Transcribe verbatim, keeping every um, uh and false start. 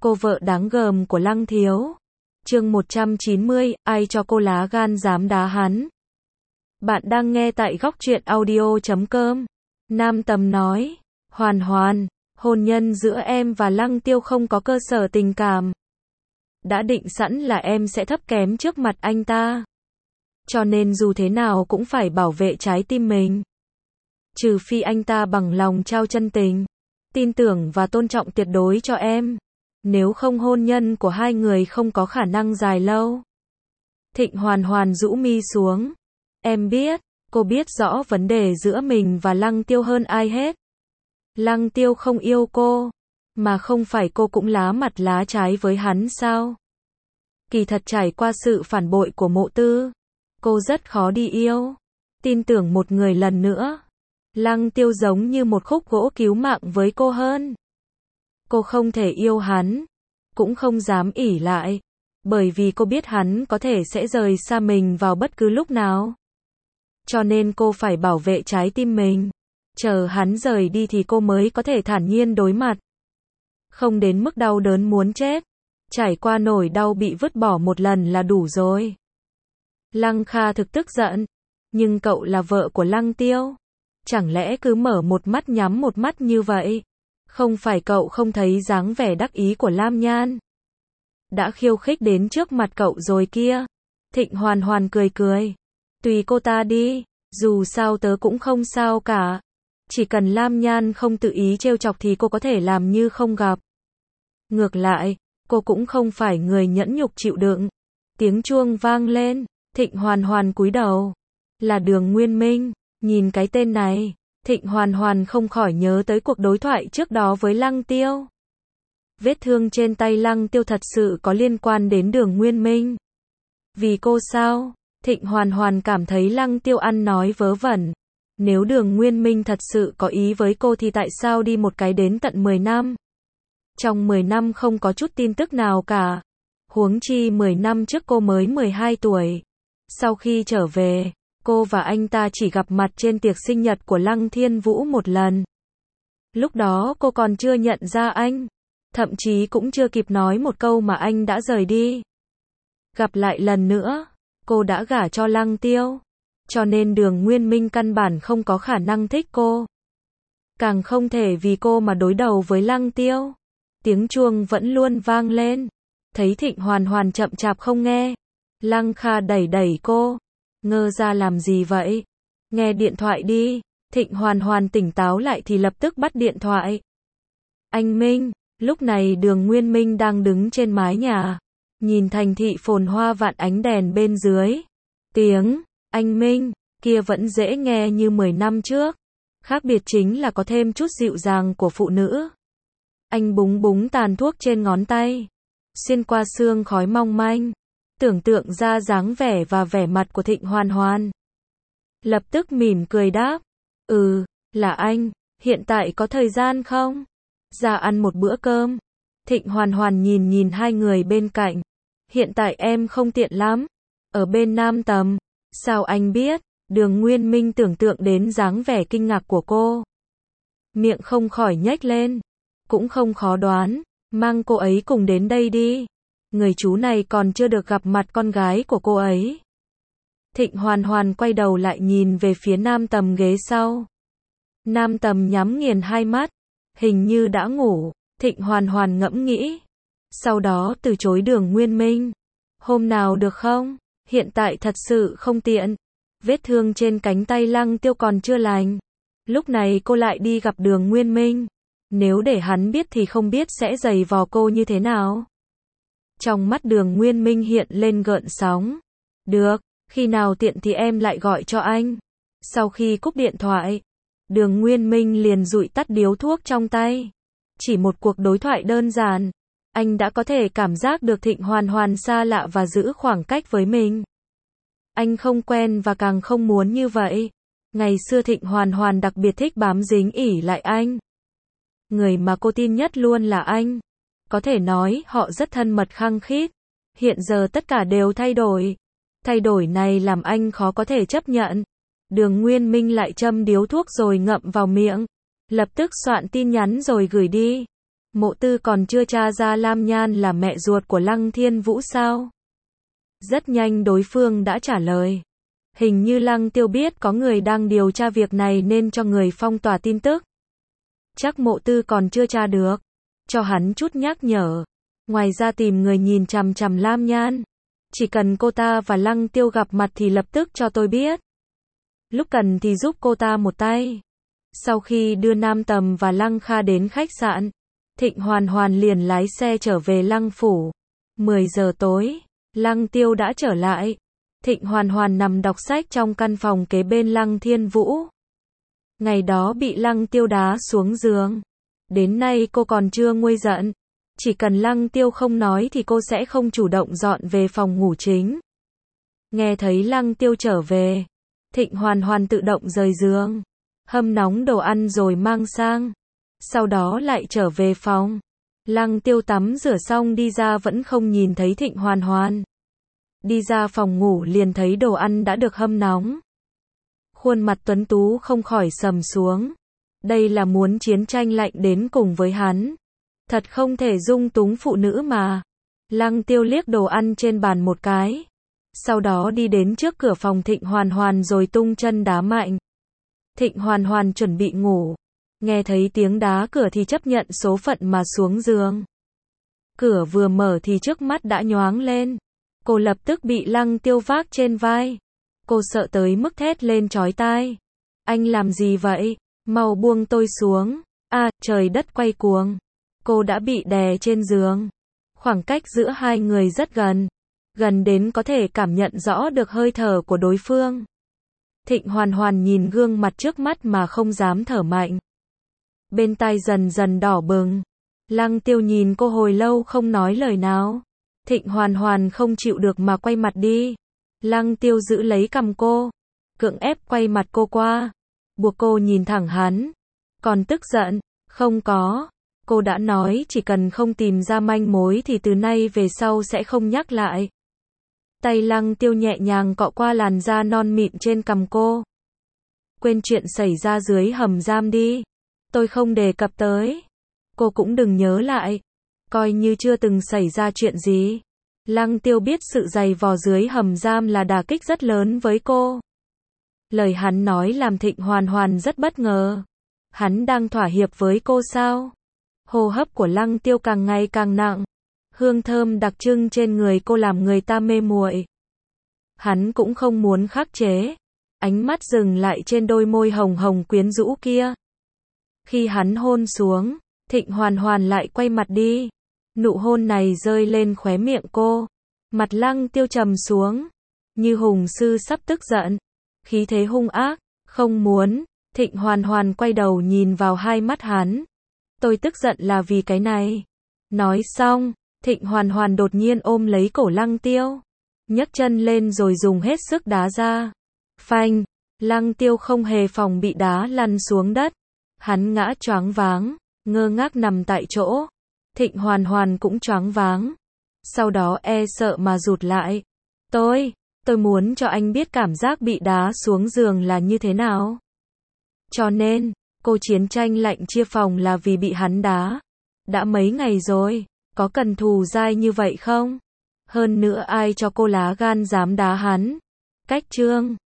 cô vợ đáng gờm của Lăng Thiếu. Chương một trăm chín mươi, ai cho cô lá gan dám đá hắn? Bạn đang nghe tại góc truyện audio chấm com. Nam Tầm nói, Hoàn Hoàn, hôn nhân giữa em và Lăng Tiêu không có cơ sở tình cảm. Đã định sẵn là em sẽ thấp kém trước mặt anh ta. Cho nên dù thế nào cũng phải bảo vệ trái tim mình. Trừ phi anh ta bằng lòng trao chân tình, tin tưởng và tôn trọng tuyệt đối cho em. Nếu không hôn nhân của hai người không có khả năng dài lâu. Thịnh Hoàn Hoàn rũ mi xuống. Em biết, cô biết rõ vấn đề giữa mình và Lăng Tiêu hơn ai hết. Lăng Tiêu không yêu cô, mà không phải cô cũng lá mặt lá trái với hắn sao? Kỳ thật trải qua sự phản bội của Mộ Tư, cô rất khó đi yêu, tin tưởng một người lần nữa. Lăng Tiêu giống như một khúc gỗ cứu mạng với cô hơn. Cô không thể yêu hắn, cũng không dám ỷ lại, bởi vì cô biết hắn có thể sẽ rời xa mình vào bất cứ lúc nào. Cho nên cô phải bảo vệ trái tim mình, chờ hắn rời đi thì cô mới có thể thản nhiên đối mặt. Không đến mức đau đớn muốn chết, trải qua nỗi đau bị vứt bỏ một lần là đủ rồi. Lăng Kha thực tức giận, nhưng cậu là vợ của Lăng Tiêu, chẳng lẽ cứ mở một mắt nhắm một mắt như vậy? Không phải cậu không thấy dáng vẻ đắc ý của Lam Nhan đã khiêu khích đến trước mặt cậu rồi kia. Thịnh Hoàn Hoàn cười cười, tùy cô ta đi, dù sao tớ cũng không sao cả. Chỉ cần Lam Nhan không tự ý trêu chọc thì cô có thể làm như không gặp. Ngược lại, cô cũng không phải người nhẫn nhục chịu đựng. Tiếng chuông vang lên, Thịnh Hoàn Hoàn cúi đầu. Là Đường Nguyên Minh. Nhìn cái tên này, Thịnh Hoàn Hoàn không khỏi nhớ tới cuộc đối thoại trước đó với Lăng Tiêu. Vết thương trên tay Lăng Tiêu thật sự có liên quan đến Đường Nguyên Minh. Vì cô sao? Thịnh Hoàn Hoàn cảm thấy Lăng Tiêu ăn nói vớ vẩn. Nếu Đường Nguyên Minh thật sự có ý với cô thì tại sao đi một cái đến tận mười năm? Trong mười năm không có chút tin tức nào cả. Huống chi mười năm trước cô mới mười hai tuổi. Sau khi trở về, cô và anh ta chỉ gặp mặt trên tiệc sinh nhật của Lăng Thiên Vũ một lần. Lúc đó cô còn chưa nhận ra anh, thậm chí cũng chưa kịp nói một câu mà anh đã rời đi. Gặp lại lần nữa, cô đã gả cho Lăng Tiêu, cho nên Đường Nguyên Minh căn bản không có khả năng thích cô. Càng không thể vì cô mà đối đầu với Lăng Tiêu. Tiếng chuông vẫn luôn vang lên, thấy Thịnh Hoàn Hoàn chậm chạp không nghe. Lăng Kha đẩy đẩy cô. Ngơ ra làm gì vậy? Nghe điện thoại đi. Thịnh Hoàn Hoàn tỉnh táo lại thì lập tức bắt điện thoại. Anh Minh. Lúc này Đường Nguyên Minh đang đứng trên mái nhà, nhìn thành thị phồn hoa vạn ánh đèn bên dưới. Tiếng anh Minh kia vẫn dễ nghe như mười năm trước. Khác biệt chính là có thêm chút dịu dàng của phụ nữ. Anh búng búng tàn thuốc trên ngón tay, xuyên qua sương khói mong manh, tưởng tượng ra dáng vẻ và vẻ mặt của Thịnh Hoàn Hoàn. Lập tức mỉm cười đáp, ừ, là anh, hiện tại có thời gian không? Ra ăn một bữa cơm. Thịnh Hoàn Hoàn nhìn nhìn hai người bên cạnh. Hiện tại em không tiện lắm. Ở bên Nam Tầm. Sao anh biết? Đường Nguyên Minh tưởng tượng đến dáng vẻ kinh ngạc của cô. Miệng không khỏi nhếch lên. Cũng không khó đoán. Mang cô ấy cùng đến đây đi. Người chú này còn chưa được gặp mặt con gái của cô ấy. Thịnh Hoàn Hoàn quay đầu lại nhìn về phía Nam Tầm ghế sau. Nam Tầm nhắm nghiền hai mắt, hình như đã ngủ. Thịnh Hoàn Hoàn ngẫm nghĩ, sau đó từ chối Đường Nguyên Minh. Hôm nào được không? Hiện tại thật sự không tiện. Vết thương trên cánh tay Lăng Tiêu còn chưa lành. Lúc này cô lại đi gặp Đường Nguyên Minh. Nếu để hắn biết thì không biết sẽ giày vò cô như thế nào. Trong mắt Đường Nguyên Minh hiện lên gợn sóng. Được, khi nào tiện thì em lại gọi cho anh. Sau khi cúp điện thoại, Đường Nguyên Minh liền dụi tắt điếu thuốc trong tay. Chỉ một cuộc đối thoại đơn giản, anh đã có thể cảm giác được Thịnh Hoàn Hoàn xa lạ và giữ khoảng cách với mình. Anh không quen và càng không muốn như vậy. Ngày xưa Thịnh Hoàn Hoàn đặc biệt thích bám dính ỉ lại anh. Người mà cô tin nhất luôn là anh. Có thể nói họ rất thân mật khăng khít. Hiện giờ tất cả đều thay đổi. Thay đổi này làm anh khó có thể chấp nhận. Đường Nguyên Minh lại châm điếu thuốc rồi ngậm vào miệng. Lập tức soạn tin nhắn rồi gửi đi. Mộ Tư còn chưa tra ra Lam Nhan là mẹ ruột của Lăng Thiên Vũ sao? Rất nhanh đối phương đã trả lời. Hình như Lăng Tiêu biết có người đang điều tra việc này nên cho người phong tỏa tin tức. Chắc Mộ Tư còn chưa tra được. Cho hắn chút nhắc nhở. Ngoài ra tìm người nhìn chằm chằm Lam Nhan. Chỉ cần cô ta và Lăng Tiêu gặp mặt thì lập tức cho tôi biết. Lúc cần thì giúp cô ta một tay. Sau khi đưa Nam Tầm và Lăng Kha đến khách sạn, Thịnh Hoàn Hoàn liền lái xe trở về Lăng phủ. mười giờ tối, Lăng Tiêu đã trở lại. Thịnh Hoàn Hoàn nằm đọc sách trong căn phòng kế bên Lăng Thiên Vũ. Ngày đó bị Lăng Tiêu đá xuống giường. Đến nay cô còn chưa nguôi giận. Chỉ cần Lăng Tiêu không nói thì cô sẽ không chủ động dọn về phòng ngủ chính. Nghe thấy Lăng Tiêu trở về, Thịnh Hoàn Hoàn tự động rời giường, hâm nóng đồ ăn rồi mang sang. Sau đó lại trở về phòng. Lăng Tiêu tắm rửa xong đi ra vẫn không nhìn thấy Thịnh Hoàn Hoàn. Đi ra phòng ngủ liền thấy đồ ăn đã được hâm nóng. Khuôn mặt tuấn tú không khỏi sầm xuống. Đây là muốn chiến tranh lạnh đến cùng với hắn. Thật không thể dung túng phụ nữ mà. Lăng Tiêu liếc đồ ăn trên bàn một cái. Sau đó đi đến trước cửa phòng Thịnh Hoàn Hoàn rồi tung chân đá mạnh. Thịnh Hoàn Hoàn chuẩn bị ngủ. Nghe thấy tiếng đá cửa thì chấp nhận số phận mà xuống giường. Cửa vừa mở thì trước mắt đã nhoáng lên. Cô lập tức bị Lăng Tiêu vác trên vai. Cô sợ tới mức thét lên chói tai. Anh làm gì vậy? Mau buông tôi xuống. À, trời đất quay cuồng. Cô đã bị đè trên giường. Khoảng cách giữa hai người rất gần. Gần đến có thể cảm nhận rõ được hơi thở của đối phương. Thịnh Hoàn Hoàn nhìn gương mặt trước mắt mà không dám thở mạnh. Bên tai dần dần đỏ bừng. Lăng Tiêu nhìn cô hồi lâu không nói lời nào. Thịnh Hoàn Hoàn không chịu được mà quay mặt đi. Lăng Tiêu giữ lấy cằm cô, cưỡng ép quay mặt cô qua, buộc cô nhìn thẳng hắn. Còn tức giận, không có. Cô đã nói chỉ cần không tìm ra manh mối thì từ nay về sau sẽ không nhắc lại. Tay Lăng Tiêu nhẹ nhàng cọ qua làn da non mịn trên cằm cô. Quên chuyện xảy ra dưới hầm giam đi. Tôi không đề cập tới. Cô cũng đừng nhớ lại. Coi như chưa từng xảy ra chuyện gì. Lăng Tiêu biết sự dày vò dưới hầm giam là đả kích rất lớn với cô. Lời hắn nói làm Thịnh Hoàn Hoàn rất bất ngờ. Hắn đang thỏa hiệp với cô sao? Hô hấp của Lăng Tiêu càng ngày càng nặng. Hương thơm đặc trưng trên người cô làm người ta mê muội. Hắn cũng không muốn khắc chế. Ánh mắt dừng lại trên đôi môi hồng hồng quyến rũ kia. Khi hắn hôn xuống, Thịnh Hoàn Hoàn lại quay mặt đi. Nụ hôn này rơi lên khóe miệng cô. Mặt Lăng Tiêu trầm xuống. Như hùng sư sắp tức giận. Khí thế hung ác. Không muốn. Thịnh Hoàn Hoàn quay đầu nhìn vào hai mắt hắn. Tôi tức giận là vì cái này. Nói xong, Thịnh Hoàn Hoàn đột nhiên ôm lấy cổ Lăng Tiêu. Nhấc chân lên rồi dùng hết sức đá ra. Phanh. Lăng Tiêu không hề phòng bị đá lăn xuống đất. Hắn ngã choáng váng, ngơ ngác nằm tại chỗ. Thịnh Hoàn Hoàn cũng choáng váng. Sau đó e sợ mà rụt lại. Tôi, tôi muốn cho anh biết cảm giác bị đá xuống giường là như thế nào. Cho nên, cô chiến tranh lạnh chia phòng là vì bị hắn đá. Đã mấy ngày rồi, có cần thù dai như vậy không? Hơn nữa ai cho cô lá gan dám đá hắn? Cách chương